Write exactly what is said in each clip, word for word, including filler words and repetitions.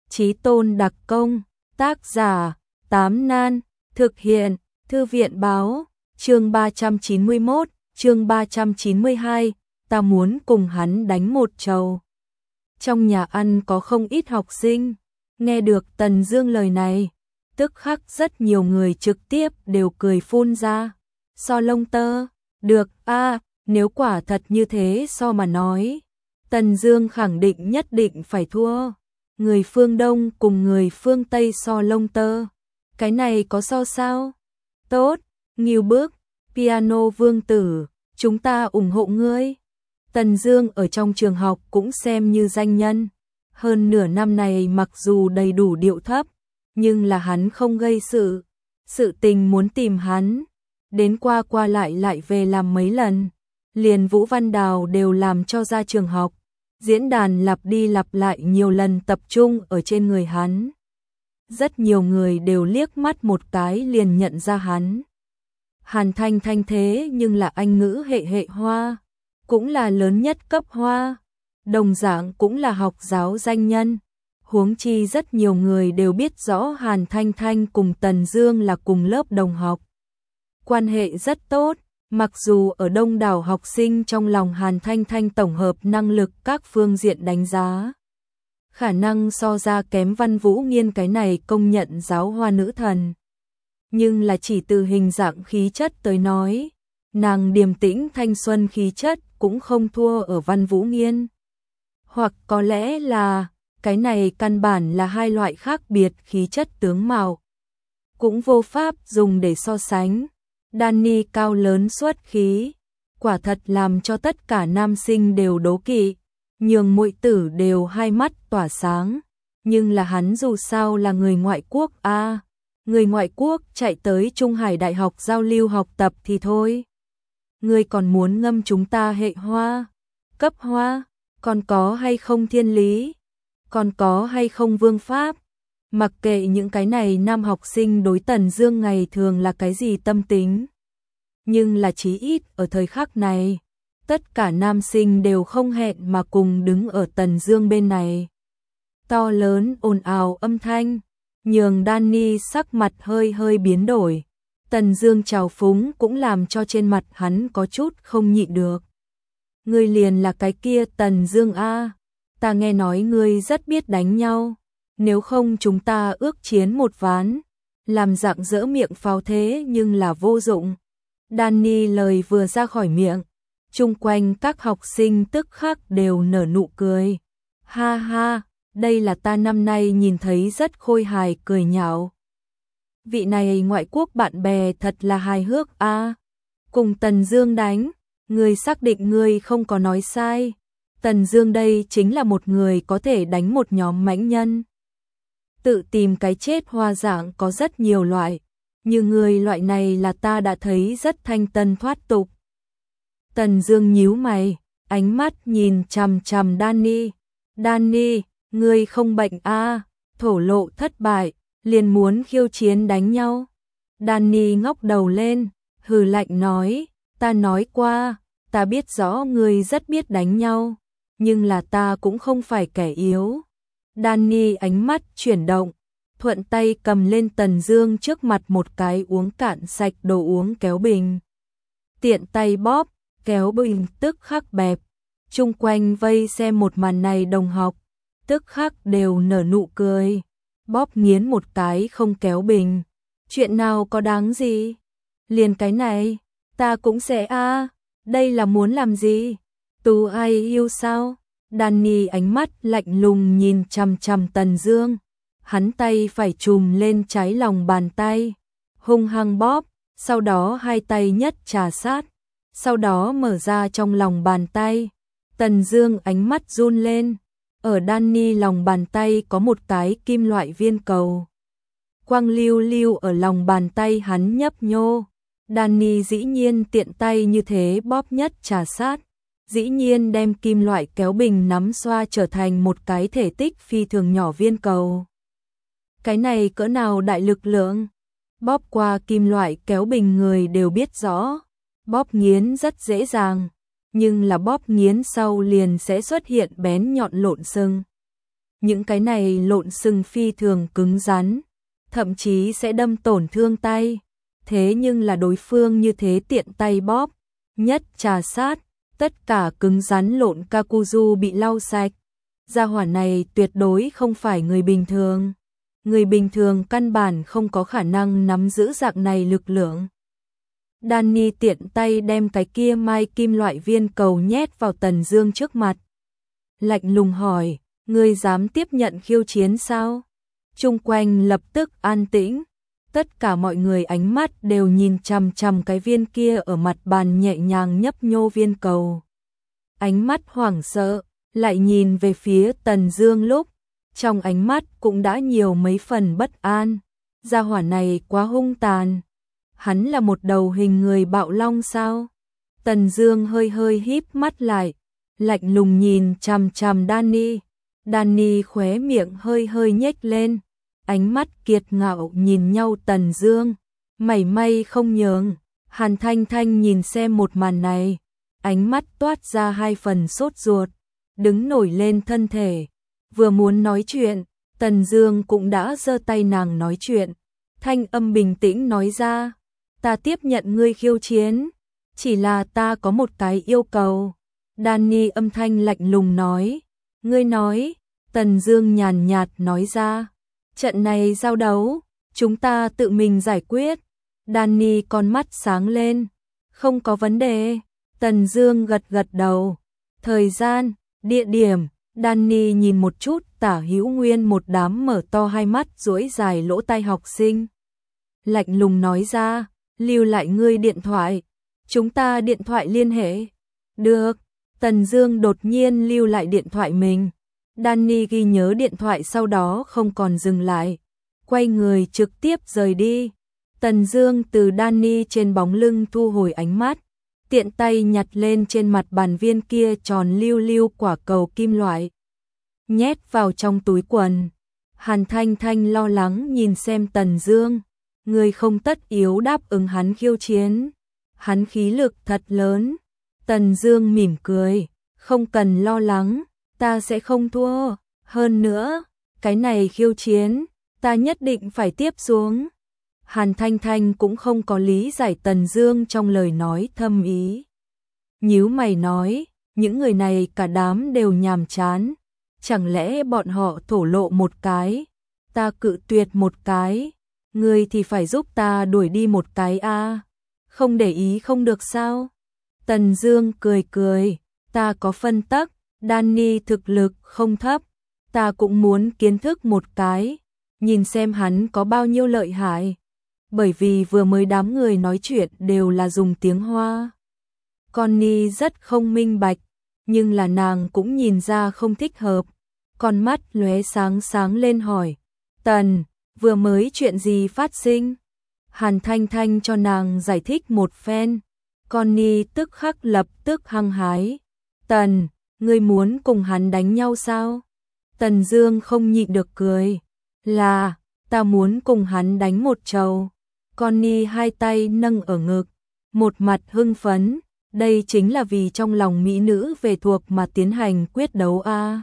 Chí tôn đặc công, tác giả, Tám Nan, thực hiện, Thư viện báo, chương ba trăm chín mươi mốt, chương ba trăm chín mươi hai, ta muốn cùng hắn đánh một trầu. Trong nhà ăn có không ít học sinh, nghe được Tần Dương lời này, tức khắc rất nhiều người trực tiếp đều cười phun ra. So lông tơ, được a, à, nếu quả thật như thế so mà nói, Tần Dương khẳng định nhất định phải thua. Người phương Đông cùng người phương Tây so lông tơ, cái này có so sao? Tốt, Ngưu Bức, Piano Vương tử, chúng ta ủng hộ ngươi. Tần Dương ở trong trường học cũng xem như danh nhân, hơn nửa năm này mặc dù đầy đủ điệu thấp, nhưng là hắn không gây sự, sự tình muốn tìm hắn, đến qua qua lại lại về làm mấy lần, liền Vũ Văn Đào đều làm cho ra trường học. Diễn đàn lặp đi lặp lại nhiều lần tập trung ở trên người hắn. Rất nhiều người đều liếc mắt một cái liền nhận ra hắn. Hàn Thanh Thanh thế nhưng là Anh ngữ hệ hệ Hoa, cũng là lớn nhất cấp Hoa, đồng dạng cũng là học giáo danh nhân. Huống chi rất nhiều người đều biết rõ Hàn Thanh Thanh cùng Tần Dương là cùng lớp đồng học. Quan hệ rất tốt. Mặc dù ở đông đảo học sinh trong lòng Hàn Thanh Thanh tổng hợp năng lực các phương diện đánh giá, khả năng so ra kém Văn Vũ Nghiên cái này công nhận giáo hoa nữ thần. Nhưng là chỉ từ hình dạng khí chất tới nói, nàng điềm tĩnh thanh xuân khí chất cũng không thua ở Văn Vũ Nghiên. Hoặc có lẽ là, cái này căn bản là hai loại khác biệt khí chất tướng mạo. Cũng vô pháp dùng để so sánh. Danny cao lớn xuất khí, quả thật làm cho tất cả nam sinh đều đố kỵ, nhường muội tử đều hai mắt tỏa sáng, nhưng là hắn dù sao là người ngoại quốc a, à, người ngoại quốc chạy tới Trung Hải Đại học giao lưu học tập thì thôi. Ngươi còn muốn ngâm chúng ta hệ Hoa, cấp Hoa, còn có hay không thiên lý, còn có hay không vương pháp? Mặc kệ những cái này nam học sinh đối Tần Dương ngày thường là cái gì tâm tính, nhưng là chí ít ở thời khắc này, tất cả nam sinh đều không hẹn mà cùng đứng ở Tần Dương bên này. To lớn ồn ào âm thanh, nhường Danny sắc mặt hơi hơi biến đổi. Tần Dương trào phúng cũng làm cho trên mặt hắn có chút không nhịn được. Ngươi liền là cái kia Tần Dương a, ta nghe nói ngươi rất biết đánh nhau. Nếu không chúng ta ước chiến một ván, làm dạng dỡ miệng pháo thế nhưng là vô dụng. Danny lời vừa ra khỏi miệng, chung quanh các học sinh tức khắc đều nở nụ cười. Ha ha, đây là ta năm nay nhìn thấy rất khôi hài cười nhạo. Vị này ngoại quốc bạn bè thật là hài hước a. À, cùng Tần Dương đánh, ngươi xác định ngươi không có nói sai. Tần Dương đây chính là một người có thể đánh một nhóm mãnh nhân. Tự tìm cái chết hoa dạng có rất nhiều loại, nhưng người loại này là ta đã thấy rất thanh tân thoát tục. Tần Dương nhíu mày, ánh mắt nhìn chằm chằm Danny. Danny, ngươi không bệnh a? À, thổ lộ thất bại, liền muốn khiêu chiến đánh nhau. Danny ngóc đầu lên, hừ lạnh nói, ta nói qua, ta biết rõ ngươi rất biết đánh nhau, nhưng là ta cũng không phải kẻ yếu. Danny ánh mắt chuyển động, thuận tay cầm lên Tần Dương trước mặt một cái uống cạn sạch đồ uống kéo bình. Tiện tay bóp, kéo bình tức khắc bẹp. Chung quanh vây xem một màn này đồng học, tức khắc đều nở nụ cười. Bóp nghiến một cái không kéo bình. Chuyện nào có đáng gì? Liền cái này, ta cũng sẽ a, à, đây là muốn làm gì? Tú ai yêu sao? Danny ánh mắt lạnh lùng nhìn chằm chằm Tần Dương, hắn tay phải chùm lên trái lòng bàn tay, hung hăng bóp, sau đó hai tay nhất trà sát, sau đó mở ra trong lòng bàn tay. Tần Dương ánh mắt run lên, ở Danny lòng bàn tay có một cái kim loại viên cầu. Quang lưu lưu ở lòng bàn tay hắn nhấp nhô, Danny dĩ nhiên tiện tay như thế bóp nhất trà sát. Dĩ nhiên đem kim loại kéo bình nắm xoa trở thành một cái thể tích phi thường nhỏ viên cầu. Cái này cỡ nào đại lực lượng? Bóp qua kim loại kéo bình người đều biết rõ. Bóp nghiến rất dễ dàng, nhưng là bóp nghiến sau liền sẽ xuất hiện bén nhọn lộn sưng. những cái này lộn xưng phi thường cứng rắn, thậm chí sẽ đâm tổn thương tay. Thế nhưng là đối phương như thế tiện tay bóp, nhất trà sát, tất cả cứng rắn lộn Kakuzu bị lau sạch. Gia hỏa này tuyệt đối không phải người bình thường. Người bình thường căn bản không có khả năng nắm giữ dạng này lực lượng. Danny tiện tay đem cái kia mai kim loại viên cầu nhét vào Tần Dương trước mặt. Lạnh lùng hỏi, ngươi dám tiếp nhận khiêu chiến sao? Chung quanh lập tức an tĩnh. Tất cả mọi người ánh mắt đều nhìn chằm chằm cái viên kia ở mặt bàn nhẹ nhàng nhấp nhô viên cầu. Ánh mắt hoảng sợ, lại nhìn về phía Tần Dương lúc, trong ánh mắt cũng đã nhiều mấy phần bất an. Gia hỏa này quá hung tàn. Hắn là một đầu hình người bạo long sao? Tần Dương hơi hơi híp mắt lại, lạnh lùng nhìn chằm chằm Danny. Danny khóe miệng hơi hơi nhếch lên, ánh mắt kiệt ngạo nhìn nhau Tần Dương, mảy may không nhường. Hàn Thanh Thanh nhìn xem một màn này, ánh mắt toát ra hai phần sốt ruột, đứng nổi lên thân thể, vừa muốn nói chuyện, Tần Dương cũng đã giơ tay nàng nói chuyện, thanh âm bình tĩnh nói ra, ta tiếp nhận ngươi khiêu chiến, chỉ là ta có một cái yêu cầu. Danny âm thanh lạnh lùng nói, ngươi nói. Tần Dương nhàn nhạt nói ra, trận này giao đấu, chúng ta tự mình giải quyết. Danny con mắt sáng lên, không có vấn đề. Tần Dương gật gật đầu. Thời gian, địa điểm, Danny nhìn một chút tả hữu nguyên một đám mở to hai mắt duỗi dài lỗ tai học sinh. Lạnh lùng nói ra, lưu lại ngươi điện thoại, chúng ta điện thoại liên hệ. Được. Tần Dương đột nhiên lưu lại điện thoại mình. Danny ghi nhớ điện thoại sau đó không còn dừng lại, quay người trực tiếp rời đi. Tần Dương từ Danny trên bóng lưng thu hồi ánh mắt, tiện tay nhặt lên trên mặt bàn viên kia tròn lưu lưu quả cầu kim loại, nhét vào trong túi quần. Hàn Thanh Thanh lo lắng nhìn xem Tần Dương, người không tất yếu đáp ứng hắn khiêu chiến, hắn khí lực thật lớn. Tần Dương mỉm cười, không cần lo lắng, ta sẽ không thua, hơn nữa, cái này khiêu chiến, ta nhất định phải tiếp xuống. Hàn Thanh Thanh cũng không có lý giải Tần Dương trong lời nói thâm ý. Nhíu mày nói, những người này cả đám đều nhàm chán, chẳng lẽ bọn họ thổ lộ một cái, ta cự tuyệt một cái, ngươi thì phải giúp ta đuổi đi một cái a, à? Không để ý không được sao? Tần Dương cười cười, ta có phân tắc, Danny thực lực không thấp, ta cũng muốn kiến thức một cái, nhìn xem hắn có bao nhiêu lợi hại. Bởi vì vừa mới đám người nói chuyện đều là dùng tiếng Hoa. Connie rất không minh bạch, nhưng là nàng cũng nhìn ra không thích hợp. Con mắt lóe sáng sáng lên hỏi, Tần, vừa mới chuyện gì phát sinh? Hàn Thanh Thanh cho nàng giải thích một phen. Connie tức khắc lập tức hăng hái. Tần, ngươi muốn cùng hắn đánh nhau sao? Tần Dương không nhịn được cười. Là, ta muốn cùng hắn đánh một trầu. Connie hai tay nâng ở ngực, một mặt hưng phấn, đây chính là vì trong lòng mỹ nữ về thuộc mà tiến hành quyết đấu a. À.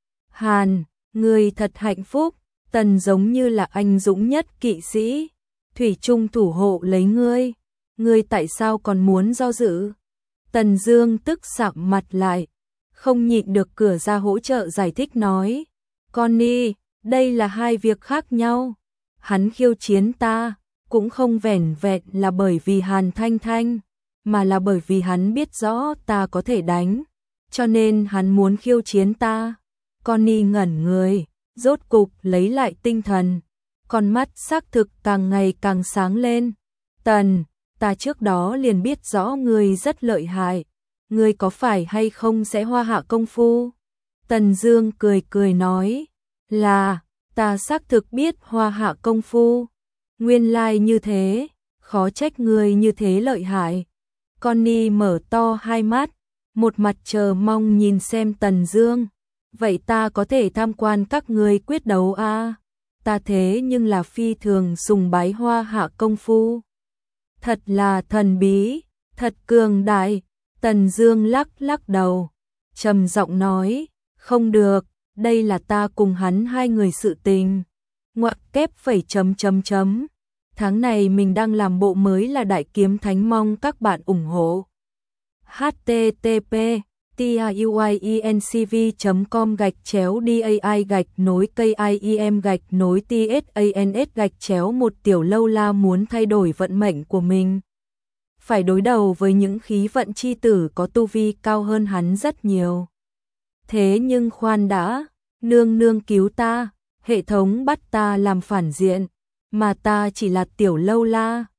Hàn, ngươi thật hạnh phúc, Tần giống như là anh dũng nhất kỵ sĩ, thủy chung thủ hộ lấy ngươi, ngươi tại sao còn muốn do dự? Tần Dương tức sạm mặt lại, không nhịn được cửa ra hỗ trợ giải thích nói, Connie, đây là hai việc khác nhau, hắn khiêu chiến ta, cũng không vẻn vẹn là bởi vì Hàn Thanh Thanh, mà là bởi vì hắn biết rõ ta có thể đánh, cho nên hắn muốn khiêu chiến ta. Connie ngẩn người, rốt cục lấy lại tinh thần, con mắt xác thực càng ngày càng sáng lên. Tần, ta trước đó liền biết rõ ngươi rất lợi hại, ngươi có phải hay không sẽ hoa hạ công phu? Tần Dương cười cười nói, là, ta xác thực biết hoa hạ công phu. Nguyên lai like như thế, khó trách ngươi như thế lợi hại. Connie mở to hai mắt, một mặt chờ mong nhìn xem Tần Dương. Vậy ta có thể tham quan các ngươi quyết đấu a? À? Ta thế nhưng là phi thường sùng bái hoa hạ công phu. Thật là thần bí, thật cường đại. Tần Dương lắc lắc đầu, trầm giọng nói, không được, đây là ta cùng hắn hai người sự tình. Ngoặc kép phẩy chấm chấm chấm. Tháng này mình đang làm bộ mới là Đại Kiếm Thánh, mong các bạn ủng hộ. h t t p tiuyencv chấm com gạch chéo dai gạch nối kim gạch nối tsans gạch chéo một Tiểu Lâu La muốn thay đổi vận mệnh của mình. Phải đối đầu với những khí vận chi tử có tu vi cao hơn hắn rất nhiều. Thế nhưng khoan đã, nương nương cứu ta, hệ thống bắt ta làm phản diện, mà ta chỉ là Tiểu Lâu La.